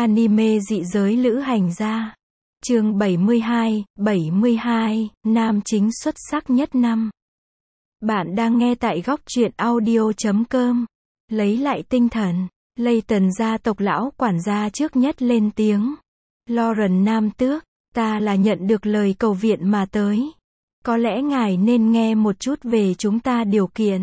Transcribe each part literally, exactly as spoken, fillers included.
Anime dị giới lữ hành gia. Chương bảy mươi hai, bảy mươi hai, nam chính xuất sắc nhất năm. Bạn đang nghe tại góc truyện audio chấm com. Lấy lại tinh thần, Layton gia tộc lão quản gia trước nhất lên tiếng. Lauren nam tước, ta là nhận được lời cầu viện mà tới. Có lẽ ngài nên nghe một chút về chúng ta điều kiện.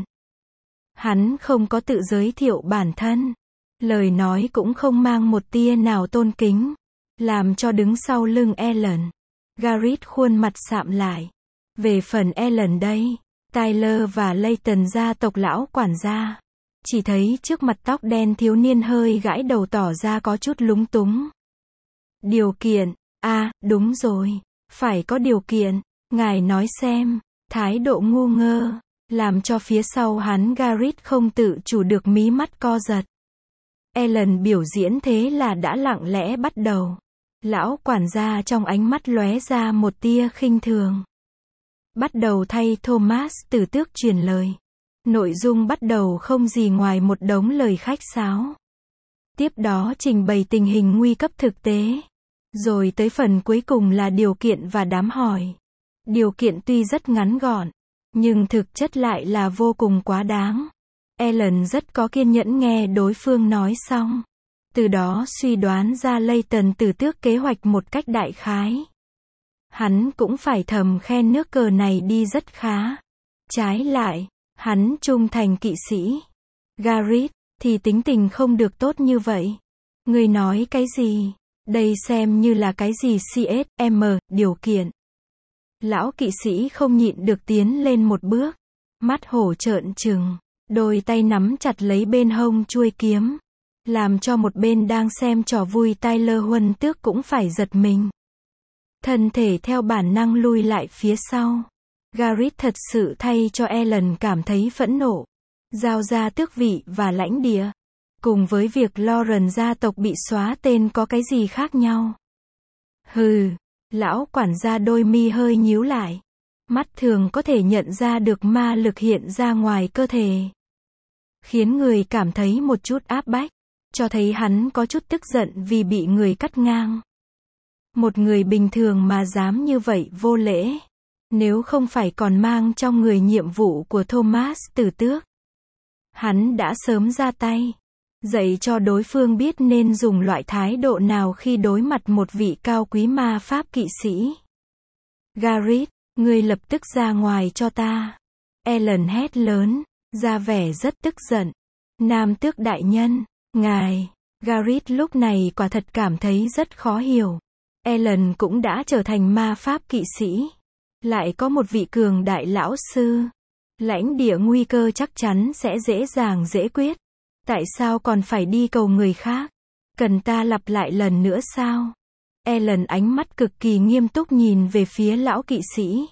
Hắn không có tự giới thiệu bản thân. Lời nói cũng không mang một tia nào tôn kính. Làm cho đứng sau lưng Ellen. Garrett khuôn mặt sạm lại. Về phần Ellen đây, Tyler và Layton gia tộc lão quản gia. Chỉ thấy trước mặt tóc đen thiếu niên hơi gãi đầu tỏ ra có chút lúng túng. Điều kiện, à, đúng rồi, phải có điều kiện, ngài nói xem, thái độ ngu ngơ, làm cho phía sau hắn Garrett không tự chủ được mí mắt co giật. Ellen biểu diễn thế là đã lặng lẽ bắt đầu. Lão quản gia trong ánh mắt lóe ra một tia khinh thường. Bắt đầu thay Thomas từ tước truyền lời. Nội dung bắt đầu không gì ngoài một đống lời khách sáo. Tiếp đó trình bày tình hình nguy cấp thực tế. Rồi tới phần cuối cùng là điều kiện và đám hỏi. Điều kiện tuy rất ngắn gọn, nhưng thực chất lại là vô cùng quá đáng. Ellen rất có kiên nhẫn nghe đối phương nói xong. Từ đó suy đoán ra Layton từ tước kế hoạch một cách đại khái. Hắn cũng phải thầm khen nước cờ này đi rất khá. Trái lại, hắn trung thành kỵ sĩ. Garrett, thì tính tình không được tốt như vậy. Người nói cái gì? Đây xem như là cái gì xê ét em, điều kiện. Lão kỵ sĩ không nhịn được tiến lên một bước. Mắt hổ trợn trừng. Đôi tay nắm chặt lấy bên hông chuôi kiếm. Làm cho một bên đang xem trò vui Tyler Huân tước cũng phải giật mình. Thân thể theo bản năng lui lại phía sau. Garrett thật sự thay cho Ellen cảm thấy phẫn nộ. Giao ra tước vị và lãnh địa. Cùng với việc Lauren gia tộc bị xóa tên có cái gì khác nhau. Hừ, lão quản gia đôi mi hơi nhíu lại. Mắt thường có thể nhận ra được ma lực hiện ra ngoài cơ thể. Khiến người cảm thấy một chút áp bách. Cho thấy hắn có chút tức giận vì bị người cắt ngang. Một người bình thường mà dám như vậy vô lễ. Nếu không phải còn mang trong người nhiệm vụ của Thomas từ tước. Hắn đã sớm ra tay. Dạy cho đối phương biết nên dùng loại thái độ nào khi đối mặt một vị cao quý ma pháp kỵ sĩ. Garrett, ngươi lập tức ra ngoài cho ta. Ellen hét lớn, ra vẻ rất tức giận. Nam tước đại nhân. Ngài, Garrett lúc này quả thật cảm thấy rất khó hiểu. Ellen cũng đã trở thành ma pháp kỵ sĩ. Lại có một vị cường đại lão sư. Lãnh địa nguy cơ chắc chắn sẽ dễ dàng dễ quyết. Tại sao còn phải đi cầu người khác? Cần ta lặp lại lần nữa sao? Ellen ánh mắt cực kỳ nghiêm túc nhìn về phía lão kỵ sĩ.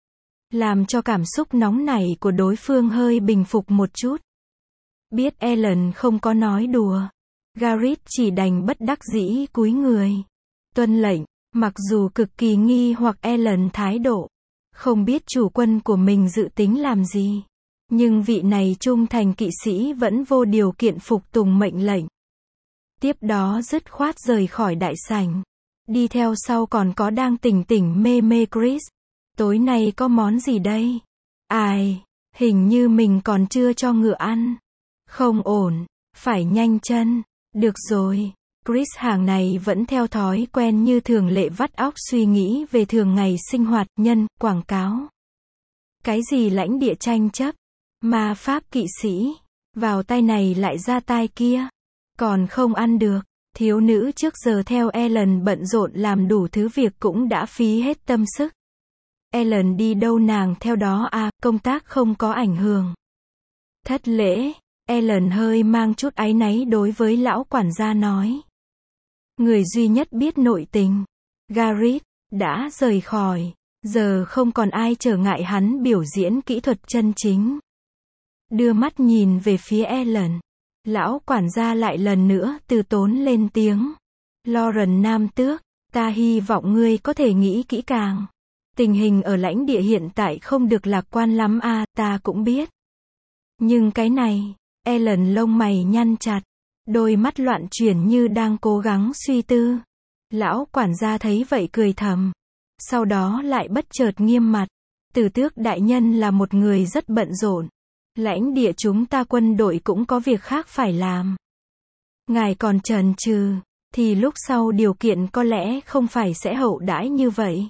Làm cho cảm xúc nóng nảy của đối phương hơi bình phục một chút. Biết Ellen không có nói đùa. Garrett chỉ đành bất đắc dĩ cúi người. Tuân lệnh, mặc dù cực kỳ nghi hoặc Ellen thái độ. Không biết chủ quân của mình dự tính làm gì. Nhưng vị này trung thành kỵ sĩ vẫn vô điều kiện phục tùng mệnh lệnh. Tiếp đó dứt khoát rời khỏi đại sảnh. Đi theo sau còn có đang tỉnh tỉnh mê mê Chris. Tối nay có món gì đây? Ai, hình như mình còn chưa cho ngựa ăn. Không ổn, phải nhanh chân. Được rồi, Chris hàng này vẫn theo thói quen như thường lệ vắt óc suy nghĩ về thường ngày sinh hoạt, nhân, quảng cáo. Cái gì lãnh địa tranh chấp, ma pháp kỵ sĩ, vào tay này lại ra tai kia. Còn không ăn được, thiếu nữ trước giờ theo Ellen bận rộn làm đủ thứ việc cũng đã phí hết tâm sức. Ellen đi đâu nàng theo đó à, công tác không có ảnh hưởng. Thất lễ. Ellen hơi mang chút áy náy đối với lão quản gia nói. Người duy nhất biết nội tình, Garrett, đã rời khỏi. Giờ không còn ai trở ngại hắn biểu diễn kỹ thuật chân chính. Đưa mắt nhìn về phía Ellen. Lão quản gia lại lần nữa từ tốn lên tiếng. Lauren nam tước, ta hy vọng ngươi có thể nghĩ kỹ càng. Tình hình ở lãnh địa hiện tại không được lạc quan lắm à, ta cũng biết. Nhưng cái này... Ellen lông mày nhăn chặt. đôi mắt loạn chuyển như đang cố gắng suy tư. Lão quản gia thấy vậy cười thầm. Sau đó lại bất chợt nghiêm mặt. Tử tước đại nhân là một người rất bận rộn. Lãnh địa chúng ta quân đội cũng có việc khác phải làm. Ngài còn chần chừ, thì lúc sau điều kiện có lẽ không phải sẽ hậu đãi như vậy.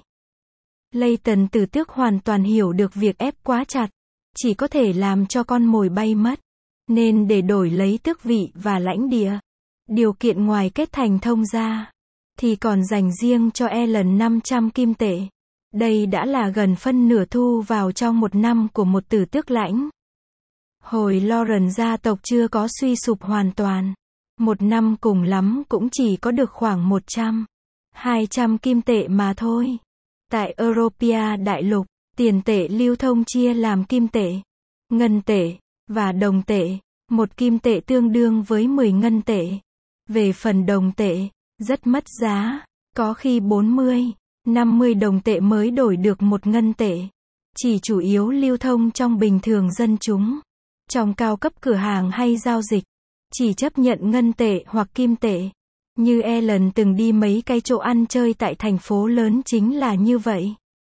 Layton tử tước hoàn toàn hiểu được việc ép quá chặt, chỉ có thể làm cho con mồi bay mất. Nên để đổi lấy tước vị và lãnh địa, điều kiện ngoài kết thành thông ra, thì còn dành riêng cho Ellen năm trăm kim tệ. Đây đã là gần phân nửa thu vào trong một năm của một tử tước lãnh. Hồi Lauren gia tộc chưa có suy sụp hoàn toàn, một năm cùng lắm cũng chỉ có được khoảng một trăm, hai trăm kim tệ mà thôi. Tại Europia đại lục, tiền tệ lưu thông chia làm kim tệ, ngân tệ và đồng tệ. Một kim tệ tương đương với mười ngân tệ. Về phần đồng tệ, rất mất giá, có khi bốn mươi, năm mươi đồng tệ mới đổi được một ngân tệ. Chỉ chủ yếu lưu thông trong bình thường dân chúng. Trong cao cấp cửa hàng hay giao dịch, chỉ chấp nhận ngân tệ hoặc kim tệ. Như Ellen từng đi mấy cái chỗ ăn chơi tại thành phố lớn chính là như vậy.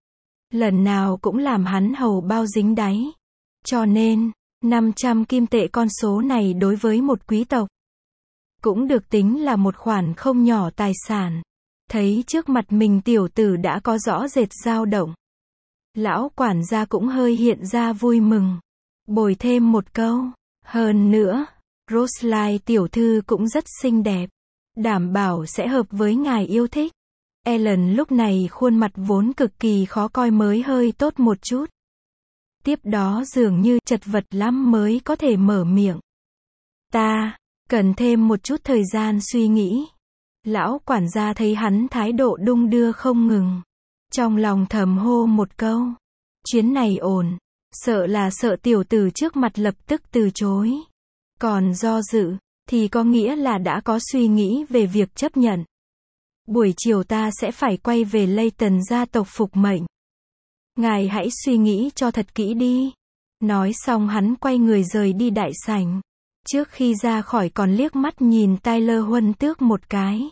Lần nào cũng làm hắn hầu bao dính đáy. Cho nên, năm trăm kim tệ con số này đối với một quý tộc cũng được tính là một khoản không nhỏ tài sản. Thấy trước mặt mình tiểu tử đã có rõ rệt dao động. Lão quản gia cũng hơi hiện ra vui mừng. Bồi thêm một câu. Hơn nữa, Rosalie tiểu thư cũng rất xinh đẹp. Đảm bảo sẽ hợp với ngài yêu thích. Ellen lúc này khuôn mặt vốn cực kỳ khó coi mới hơi tốt một chút. Tiếp đó dường như chật vật lắm mới có thể mở miệng. Ta cần thêm một chút thời gian suy nghĩ. Lão quản gia thấy hắn thái độ đung đưa không ngừng, trong lòng thầm hô một câu. Chuyến này ổn. Sợ là sợ tiểu tử trước mặt lập tức từ chối. Còn do dự, thì có nghĩa là đã có suy nghĩ về việc chấp nhận. Buổi chiều ta sẽ phải quay về Layton gia tộc phục mệnh. Ngài hãy suy nghĩ cho thật kỹ đi. Nói xong hắn quay người rời đi đại sảnh. Trước khi ra khỏi còn liếc mắt nhìn Tyler Huân Tước một cái.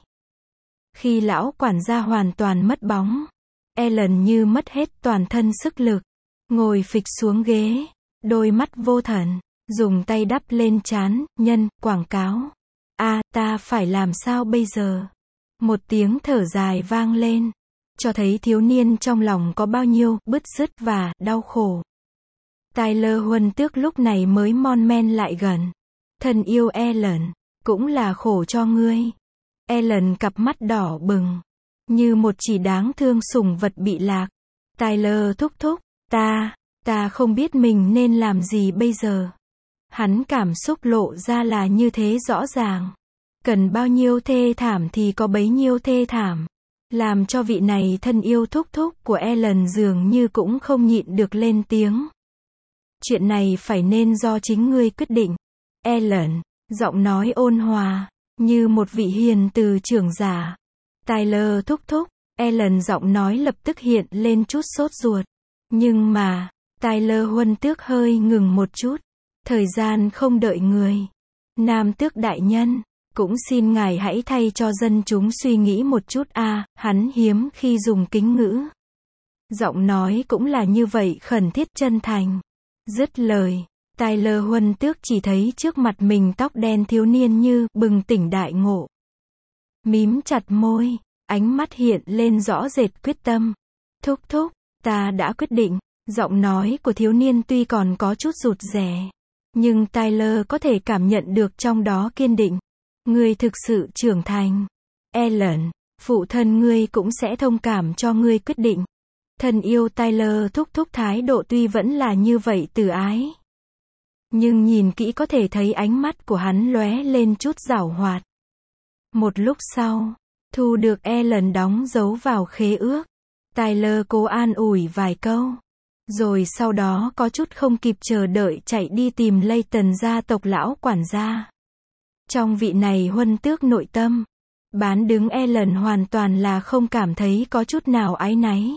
Khi lão quản gia hoàn toàn mất bóng, Ellen như mất hết toàn thân sức lực. Ngồi phịch xuống ghế, đôi mắt vô thần, dùng tay đắp lên trán, nhân, quảng cáo. À, ta phải làm sao bây giờ? Một tiếng thở dài vang lên, cho thấy thiếu niên trong lòng có bao nhiêu bứt rứt và đau khổ. Tyler Huân Tước lúc này mới mon men lại gần. Thân yêu Ellen, cũng là khổ cho ngươi. Ellen cặp mắt đỏ bừng, như một chỉ đáng thương sủng vật bị lạc. Tyler thúc thúc, ta, ta không biết mình nên làm gì bây giờ. Hắn cảm xúc lộ ra là như thế rõ ràng. Cần bao nhiêu thê thảm thì có bấy nhiêu thê thảm. Làm cho vị này thân yêu thúc thúc của Ellen dường như cũng không nhịn được lên tiếng. Chuyện này phải nên do chính ngươi quyết định. Ellen, giọng nói ôn hòa, như một vị hiền từ trưởng giả. Tyler thúc thúc, Ellen giọng nói lập tức hiện lên chút sốt ruột. Nhưng mà, Tyler Huân Tước hơi ngừng một chút. Thời gian không đợi người. Nam tước đại nhân, cũng xin ngài hãy thay cho dân chúng suy nghĩ một chút a. À, hắn hiếm khi dùng kính ngữ. Giọng nói cũng là như vậy khẩn thiết chân thành. Dứt lời, Tyler Huân Tước chỉ thấy trước mặt mình tóc đen thiếu niên như bừng tỉnh đại ngộ. Mím chặt môi, ánh mắt hiện lên rõ rệt quyết tâm. Thúc thúc, ta đã quyết định. Giọng nói của thiếu niên tuy còn có chút rụt rè, nhưng Tyler có thể cảm nhận được trong đó kiên định. Ngươi thực sự trưởng thành. Ellen, phụ thân ngươi cũng sẽ thông cảm cho ngươi quyết định. Thân yêu Tyler thúc thúc thái độ tuy vẫn là như vậy từ ái. Nhưng nhìn kỹ có thể thấy ánh mắt của hắn lóe lên chút giảo hoạt. Một lúc sau, thu được Ellen đóng dấu vào khế ước. Tyler cố an ủi vài câu. Rồi sau đó có chút không kịp chờ đợi chạy đi tìm Layton gia tộc lão quản gia. Trong vị này Huân Tước nội tâm, bán đứng Ellen hoàn toàn là không cảm thấy có chút nào áy náy.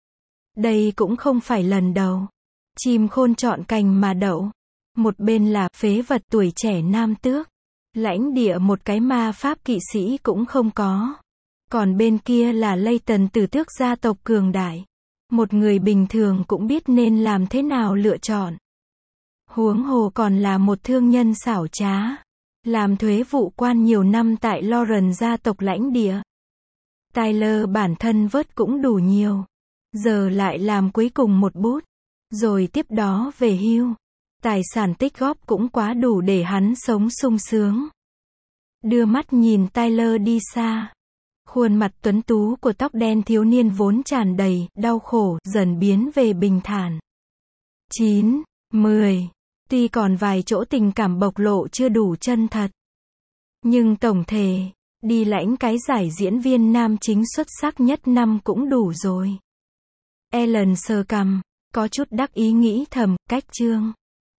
Đây cũng không phải lần đầu. Chim khôn chọn cành mà đậu. Một bên là phế vật tuổi trẻ nam tước. Lãnh địa một cái ma pháp kỵ sĩ cũng không có. Còn bên kia là Layton tử tước gia tộc cường đại. Một người bình thường cũng biết nên làm thế nào lựa chọn. Huống hồ còn là một thương nhân xảo trá. Làm thuế vụ quan nhiều năm tại Lauren gia tộc lãnh địa. Tyler bản thân vớt cũng đủ nhiều. Giờ lại làm cuối cùng một bút. Rồi tiếp đó về hưu. Tài sản tích góp cũng quá đủ để hắn sống sung sướng. Đưa mắt nhìn Tyler đi xa. Khuôn mặt tuấn tú của tóc đen thiếu niên vốn tràn đầy đau khổ, dần biến về bình thản. chín, mười. Tuy còn vài chỗ tình cảm bộc lộ chưa đủ chân thật. Nhưng tổng thể, đi lãnh cái giải diễn viên nam chính xuất sắc nhất năm cũng đủ rồi. Ellen sờ cằm, có chút đắc ý nghĩ thầm, cách chương.